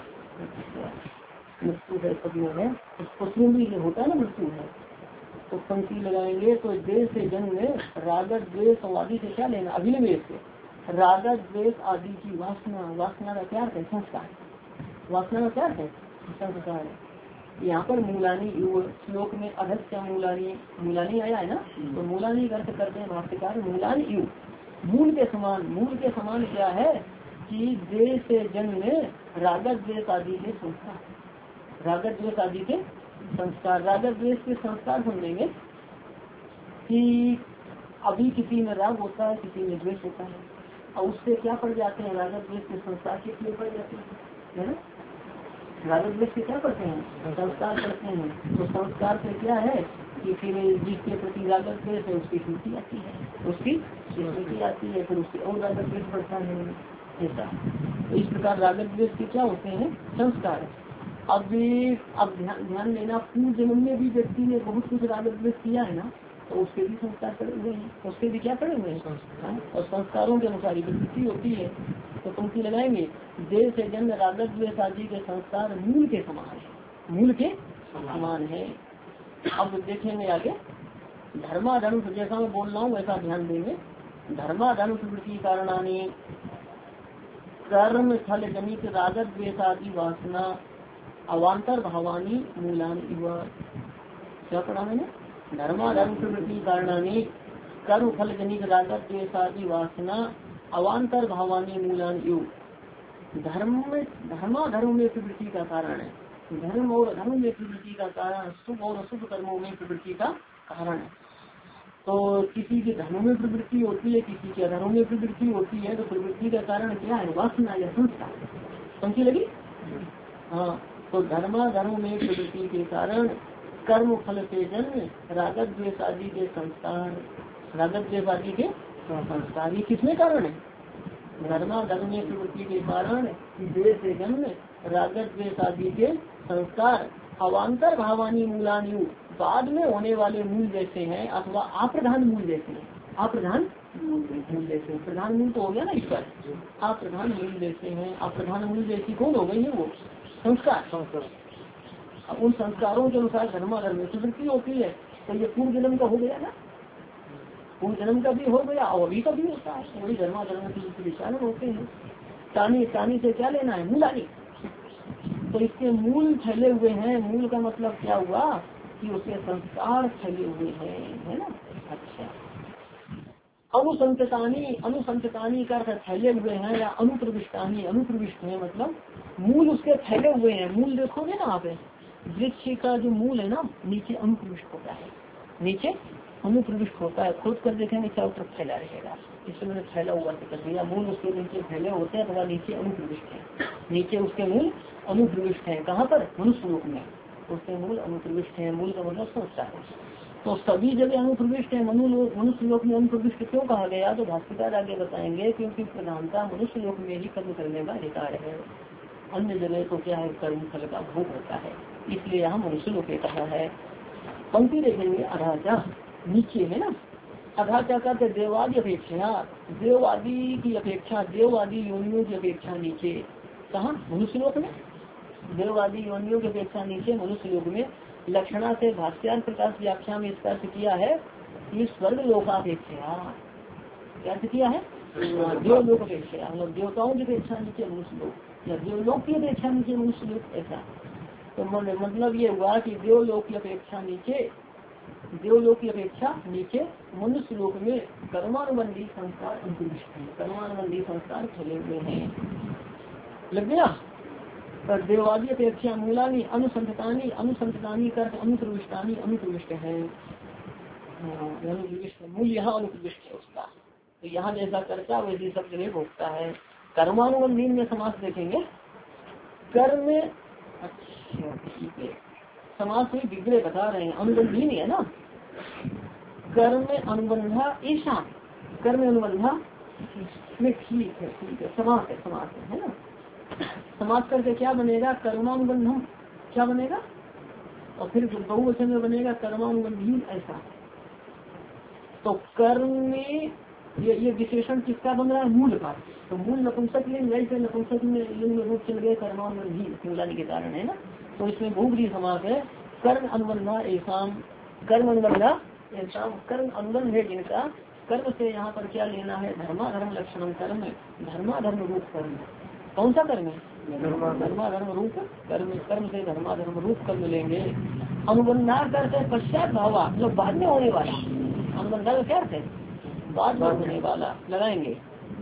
मृत्यु है सभी में। उसको भी होता है ना मृत्यु है। तो पंक्ति लगाएंगे तो देश से जन्म में रागत द्वेष आदि से क्या लेना? अभिनिवेश से रागत द्वेष आदि की वासना, वासना का क्या है? संस्कार। वासना का क्या है? संस्कार। यहाँ पर मूलानी श्लोक में अधस्य मूलानी, मूलानी आया है ना, तो मूलानी अर्थ करते हैं भाष्यकार मूलानी यु, मूल के समान। मूल के समान क्या है कि देश से जन्म में रागत द्वेष आदि के संस्कार, रागत द्वेष आदि के संस्कार। रागत द्वेष के संस्कार समझेंगे कि अभी किसी में राग होता है, किसी में द्वेष होता है, और उससे क्या पड़ जाते हैं? रागत द्वेष के संस्कार के लिए पड़ जाते हैं, है ना। रागत द्वेष से क्या करते हैं? संस्कार करते हैं। तो संस्कार से क्या है कि फिर जिसके प्रति रागत द्वेष है उसकी स्मृति आती है, उसकी स्मृति आती है, फिर उससे और रागत द्वेष बढ़ता है ऐसा। तो इस प्रकार रागत द्वेष के क्या होते हैं? संस्कार। अब अब ध्यान ध्यान देना, पूर्व जन्म में भी व्यक्ति ने बहुत कुछ रागत द्वेष किया है ना, तो उसके भी संस्कार पड़े हुए हैं, उसके भी क्या पड़े हुए हैं? और संस्कारों के अनुसार ही विकृति होती है। तो पंक्ति लगाएंगे देश से जन्म रागत द्वेष आदि के संस्कार मूल के समान है, मूल के समान है। अब देखेंगे आगे धर्माधर्म, जैसा मैं बोल रहा हूँ वैसा ध्यान देंगे। धर्माधर्म प्रवृत्ति कारणानी कर्म फल जनित रागत द्वेष आदि वासना अवान्तर भावानी मूलानी इव। क्या पढ़ा मैंने? धर्माधर्म प्रवृत्ति कारणानी कर्म फल जनित रागत द्वेष आदि वासना अवान्तर भावानी मूलानी इव। धर्म में धर्माधर्म में प्रवृत्ति का कारण है, धर्म और अधर्म में प्रवृत्ति का कारण शुभ और अशुभ कर्मों में प्रवृत्ति का कारण है। तो किसी के धर्म में प्रवृत्ति होती है, किसी के अधर्म में प्रवृत्ति होती है, तो प्रवृत्ति का कारण क्या है? वासना या संस्कार। समझी लगी? हाँ, तो धर्माधर्म में प्रवृत्ति के कारण कर्म फल से जन्म रागत द्वेष आदि के संस्कार, रागत द्वेष आदि के संस्कार ये किसमें कारण है? धर्माधर्म में प्रवृत्ति के कारण द्वेष से जन्म रागत द्वेष आदि के संस्कार अवान्तर भावानी मूलानी बाद में होने वाले मूल जैसे हैं, अथवा अप्रधान मूल जैसे हैं। अप्रधान मूल जैसे, प्रधान मूल तो हो गया ना इस पर, अप्रधान मूल जैसे हैं। अप्रधान मूल जैसी कौन हो गई है? वो संस्कार। अब उन संस्कारों के अनुसार धर्माधर्म में प्रवृत्ति होती है। तो ये पूर्व जन्म का हो गया ना, पूर्व जन्म का भी हो गया और अभी का भी होता है, वही धर्माधर्म के विचार होते हैं। तानी तानी से क्या लेना है? मूलानी। तो इसके मूल फैले हुए हैं। मूल का मतलब क्या हुआ कि उसके संस्कार फैले हुए हैं, है ना। अच्छा, अनुसंततानी, अनुसंततानी का अर्थ फैले हुए हैं, या अनुप्रविष्टानी, अनुप्रविष्ट है मतलब मूल उसके फैले हुए हैं। मूल देखोगे ना आप, वृक्ष का जो मूल है ना नीचे अनुप्रविष्ट होता है, नीचे अनुप्रविष्ट होता है। खोद कर देखेंगे चारों तरफ फैला रहेगा, इसमें फैला हुआ कर दिया। मूल उसके नीचे फैले होते हैं अथवा नीचे अनुप्रविष्ट है, नीचे उसके मूल अनुप्रविष्ट है। कहाँ पर? मनुष्य लोक में उसके मूल अनुप्रविष्ट है। मूल का मतलब संस्कार है। तो सभी जगह अनुप्रविष्ट है। मनुष्य लोक में अनुप्रविष्ट क्यों कहा गया? तो भाष्यकार आगे बताएंगे क्योंकि प्रधानता मनुष्य लोक में ही कर्म करने का अधिकार है, अन्य जगह तो क्या है कर्म फल का भोग होता है, इसलिए यहाँ मनुष्य लोक कहा है। पंक्ति देखेंगे आराजा नीचे है ना, अधा क्या करते देववादी अपेक्षा, देववादी की अपेक्षा, देववादी योनियों की अपेक्षा नीचे। कहाँ? मनुष्य लोक में। देववादी योनियों की अपेक्षा नीचे मनुष्य लोक में। लक्षणा से भाष्यार्थ प्रकाश व्याख्या में इसका अर्थ किया है कि स्वर्ग लोकापेक्षा। क्या अर्थ किया है? देवलोक अपेक्षा, मतलब देवताओं की अपेक्षा नीचे मनुष्य लोक, या देवलोक की अपेक्षा नीचे मनुष्य लोक, ऐसा। तो मतलब ये हुआ कि देवलोक की अपेक्षा नीचे, देवलोक की अपेक्षा नीचे मनुष्य लोक में कर्मानुबंधी संस्कार अंतरिष्ट है, कर्मानुबंधी संस्कार फैले हुए हैं। लग गया? पर देवादी अपेक्षा मूलानी अनुसंधानी, अनुसंधानी कर अनुप्रविष्टानी, अनुप्रविष्ट है, मूल यहाँ अनुप्रविष्ट है उसका। तो यहाँ जैसा कर्ता वैसे सब जगह भोगता है। कर्मानुबंधी में समास देखेंगे, कर्म। अच्छा ठीक है, समास में विग्रह बता रहे हैं, अनुबंधी नहीं है ना। कर्म अनुबंधा ऐसा, कर्म अनुबंधा में ठीक है, ठीक है, समास है, समास है, है ना। समास करके क्या बनेगा? कर्मानुबंधम क्या बनेगा, और फिर बहुवचन में बनेगा कर्मानुबंधी ऐसा। तो कर्म में ये ये विशेषण किसका बन रहा है? मूल का। तो मूल नपुंसक लिंग, ऐसे नपुंसक लिंग में रूप चल गए कर्मानुबंधी मूलानी के कारण, है ना। तो इसमें बहुव्रीहि समास है। कर्म अनुबंधा ऐसा, कर्म अनुबंधा ऐसा, कर्म अनुबंध है जिनका। कर्म से यहाँ पर क्या लेना है? धर्माधर्म लक्षण कर्म, धर्माधर्म रूप कर्म। कौन सा कर्म है? धर्माधर्म रूप कर्म। कर्म से धर्माधर्म रूप कर्म लेंगे। अनुबंधा करते पश्चात भावा, मतलब बाद में होने वाला। अनुबंधा का क्या अर्थ है? बाद में होने वाला लगाएंगे।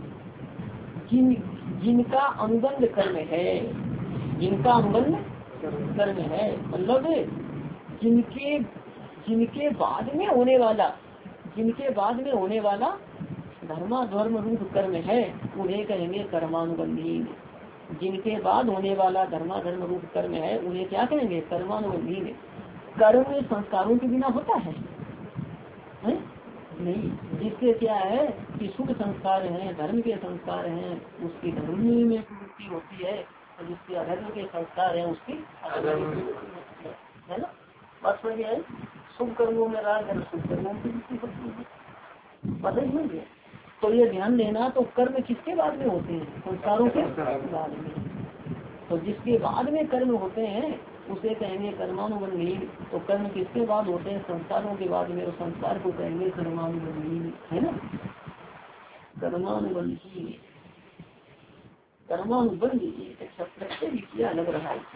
जिन जिनका अनुबंध कर्म है, जिनका अनुबंध कर्म है, मतलब जिनके जिनके बाद में होने वाला, जिनके बाद में होने वाला धर्माधर्म रूप कर्म है, उन्हें कहेंगे कर्मानुबंधी। जिनके बाद होने वाला धर्माधर्म रूप कर्म है, उन्हें क्या कहेंगे? कर्मानुबंधी। कर्म संस्कारों के बिना होता है, है? नहीं। जिससे क्या है कि शुभ संस्कार हैं, धर्म के संस्कार हैं, उसकी धर्म में प्रवृत्ति होती है, और जिसके अधर्म के संस्कार हैं उसकी अधर्म है ना। बात समझ है? शुभ कर्मों में राग है, शुभ कर्मों में प्रवृत्ति होती है, पता ही नहीं है। तो ये ध्यान देना। तो कर्म किसके बाद में होते हैं? संस्कारों के बाद में। तो जिसके बाद में कर्म होते हैं उसे कहेंगे कर्मानुबंधी। तो कर्म किसके बाद होते हैं? संस्कारों के बाद में। संस्कार को कहेंगे कर्मानुबंधी, है ना। कर्मानुबंधी, कर्मानुबंधी प्रत्यय भी किया लग रहा है।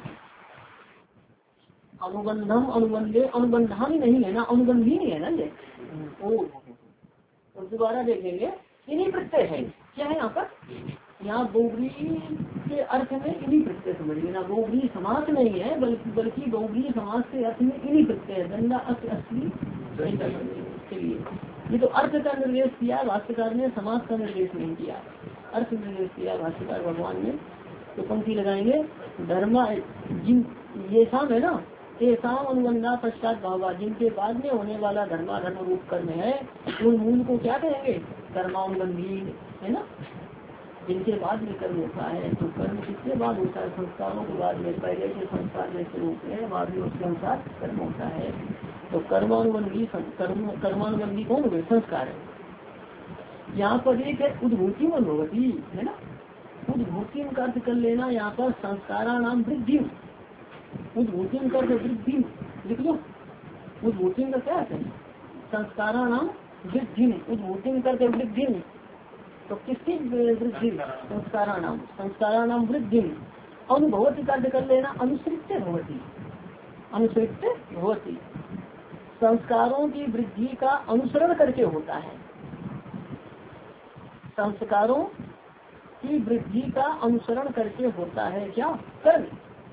अनुबंधम, अनुबंधे, अनुबंधा भी नहीं है ना, अनुबंधी नहीं है ना ये। ओ तो दोबारा देखेंगे, इन्हीं प्रत्यय है। क्या है यहाँ पर? यहाँ बहुव्री के अर्थ में इन्हीं प्रत्यय समझ लेना। बहुव्री समास नहीं है, बल्कि बल्कि बहुव्री समास के अर्थ में इन्हीं प्रत्यय है। गंदा अर्थ असली के लिए ये तो अर्थ का निर्देश किया भाष्यकार ने, समास का निर्देश नहीं किया, अर्थ निर्देश किया भाष्यकार भगवान ने। तो पंक्ति लगाएंगे, धर्मा जिन ये शाम है ना, शाम अनुबंधा पश्चात भावा, जिनके बाद में होने वाला धर्माधर्म रूप कर्म है, उन मूल को क्या कहेंगे? कर्मानुबंधी, है ना। जिनके बाद में कर्म होता है, तो कर्म किसके बाद होता है? संस्कारों के बाद में। पहले के संस्कार जैसे होते हैं, बाद में उसके अनुसार कर्म होता है। तो कर्मानुबंधी, कर्म कर्मानुबंधी कौन हुए? संस्कार है। यहाँ पर एक है उद्भूति मनोगति, है ना। उद्भूति का अर्थ कर लेना यहाँ पर संस्कारा नाम वृद्धि। उद्भूति का वृद्धि लिख लो। उद्भूति का क्या है? संस्कारा नाम वृद्धि। उद्भूति करते वृद्धि, तो किसकी वृद्धि? संस्कारा नाम, संस्कारा नाम वृद्धि। अनुभवती कार्य कर लेना, अनुसृत्य भवती, अनुसृत्य भवती। संस्कारों की वृद्धि का अनुसरण करके होता है। संस्कारों की वृद्धि का अनुसरण करके होता है क्या? कर्म।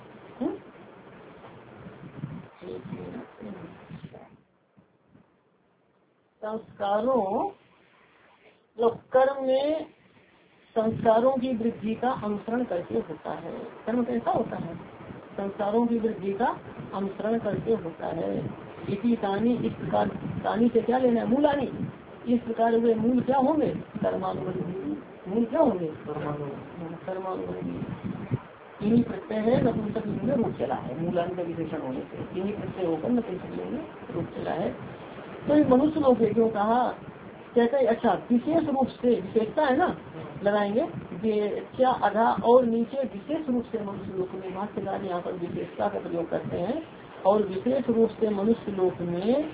संस्कारों मतलब कर्म में संस्कारों की वृद्धि का अनुसरण करके होता है। कर्म कैसा होता है? संस्कारों की वृद्धि का अनुसरण करके होता है। इसी तानी, इस प्रकार तानी से क्या लेना है? मूलानी। इस प्रकार वे मूल क्या होंगे? कर्मानुबंधी। मूल क्या होंगे? कर्मानुबंधी। इन्हीं प्रत्यय है नपुंसक लिंग में रूप चला है, मूलानी का विशेषण होने से इन्हीं प्रत्यय होकर नपुंसक लिंग में रूप चला है। तो मनुष्य लोग क्यों कहा कहते हैं अच्छा विशेष रूप से, विशेषता है ना, लगाएंगे क्या अधा और नीचे विशेष रूप से मनुष्य लोक में, भाष्यकार यहाँ पर विशेषता का प्रयोग करते हैं। और विशेष रूप से मनुष्य लोक में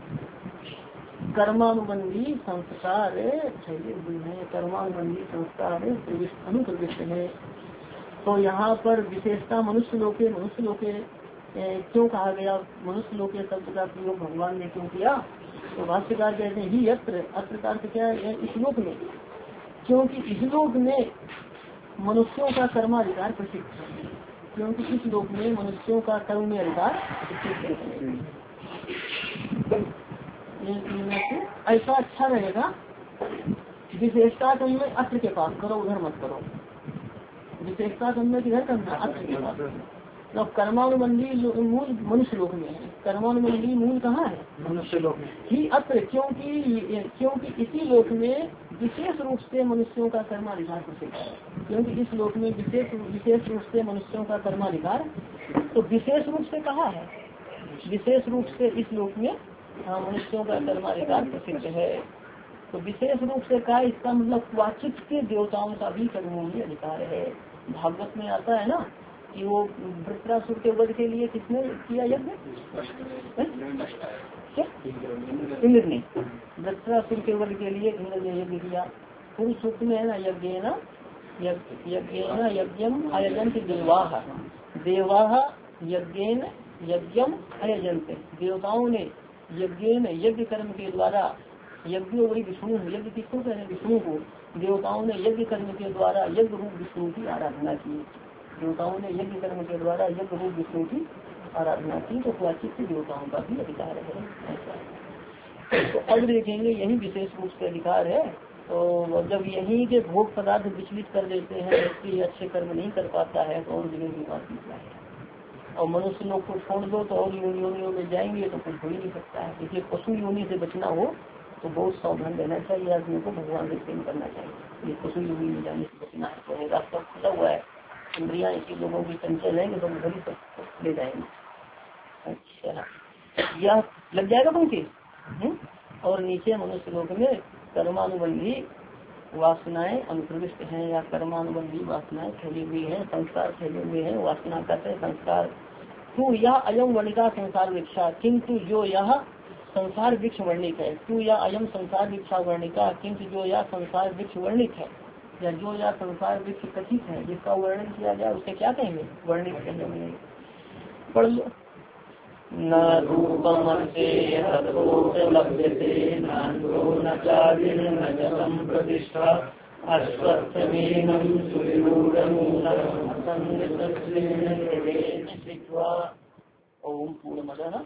कर्मानुबंधी संस्कार कर्मानुबंधी संस्कार अनुप्रविष्ट है। तो यहाँ पर विशेषता मनुष्य लोके, मनुष्य लोके क्यों कहा गया, मनुष्य लोके शब्द का प्रयोग भगवान ने क्यों किया? तो भाष्यकार कहते हैं ही अत्र, अत्र का अर्थ क्या है, इस लोक में, क्योंकि इस लोक में मनुष्यों का कर्माधिकार प्रसिद्ध है, क्योंकि इस लोक में मनुष्यों का कर्म में अधिकार प्रसिद्ध है। ऐसा अच्छा रहेगा विशेषता कर्म में अत्र के पास करो, उधर मत करो। विशेषता कर्म में किधर करना, अत्र के पास। तो कर्मानुबंधी मूल मनुष्य लोक में है, कर्मानुबंधी मूल कहाँ है, मनुष्य लोक में ही अत्र, क्योंकि क्योंकि इसी लोक में विशेष रूप से मनुष्यों का कर्माधिकार प्रसिद्ध है, क्योंकि इस लोक में विशेष विशेष रूप से मनुष्यों का कर्माधिकार। तो विशेष रूप से कहा है, विशेष रूप से इस लोक में हाँ मनुष्यों का कर्माधिकार प्रसिद्ध है। तो विशेष रूप से कहा, इसका मतलब वाचिक के देवताओं का भी कर्मों में अधिकार है। भागवत में आता है ना कि वो वृत्रासुर के वध के लिए किसने किया यज्ञ, इंद्र ने, वृत्रासुर के वध के लिए इंद्र ने यज्ञ किया। पूर्व सूक्त में है ना, यज्ञ न यज्ञ यज्ञम अयजंत देवाह, देवाह यज्ञेन यज्ञम अयजंत, देवताओं ने यज्ञ में यज्ञ कर्म के द्वारा, यज्ञ वही विष्णु, यज्ञ किसको कह रहे हैं, विष्णु को, देवताओं ने यज्ञ कर्म के द्वारा यज्ञ रूप विष्णु की आराधना की, देवताओं ने यज्ञ कर्म के द्वारा यज्ञ रूप विष्णु की आराधना की। तो वाचिक देवताओं का भी अधिकार है ऐसा। तो अब देखेंगे यही विशेष रूप से अधिकार है। तो जब यही के भोग पदार्थ विचलित कर देते हैं, व्यक्ति अच्छे कर्म नहीं कर पाता है, तो और जगह की बात क्या है। और मनुष्य लोग को छोड़ दो तो और योनियों में जाएंगे तो कुछ हो ही नहीं सकता है। इसलिए पशु योनि से बचना हो तो बहुत सावधान रहना चाहिए, आदमी को भगवान से प्रेम करना चाहिए। ये पशु योनि में जाने से बचना है, तो रास्ता खुला हुआ है, इंद्रिया इसी लोगों की चंचल रहेंगे तो घर ही ले जाएंगे। अच्छा यह लग जाएगा पंक्ति। और नीचे मनुष्य लोक में कर्मानुबंधी वासनाएं अनुप्रविष्ट हैं, या कर्मानुबंधी वासनाएं फैली हुई है, संस्कार फैले हुए हैं। वासना करते संस्कार, तू यह अयम वर्णिका संसार वृक्षा, किंतु जो यह संसार वृक्ष वर्णित है, तू या अयम संसार वृक्षा वर्णिका, किंतु जो यह संसार वृक्ष वर्णित है, या जो यह संसार वृक्ष कथित है, जिसका वर्णन किया जाए उसे क्या कहेंगे, वर्णित कहेंगे। पढ़ लो। न रूपमस्ते लभ्यते न चादिर्न प्रतिष्ठा अश्वत्थमेनं सुविरूढमूलम् ओम पूर्णमदः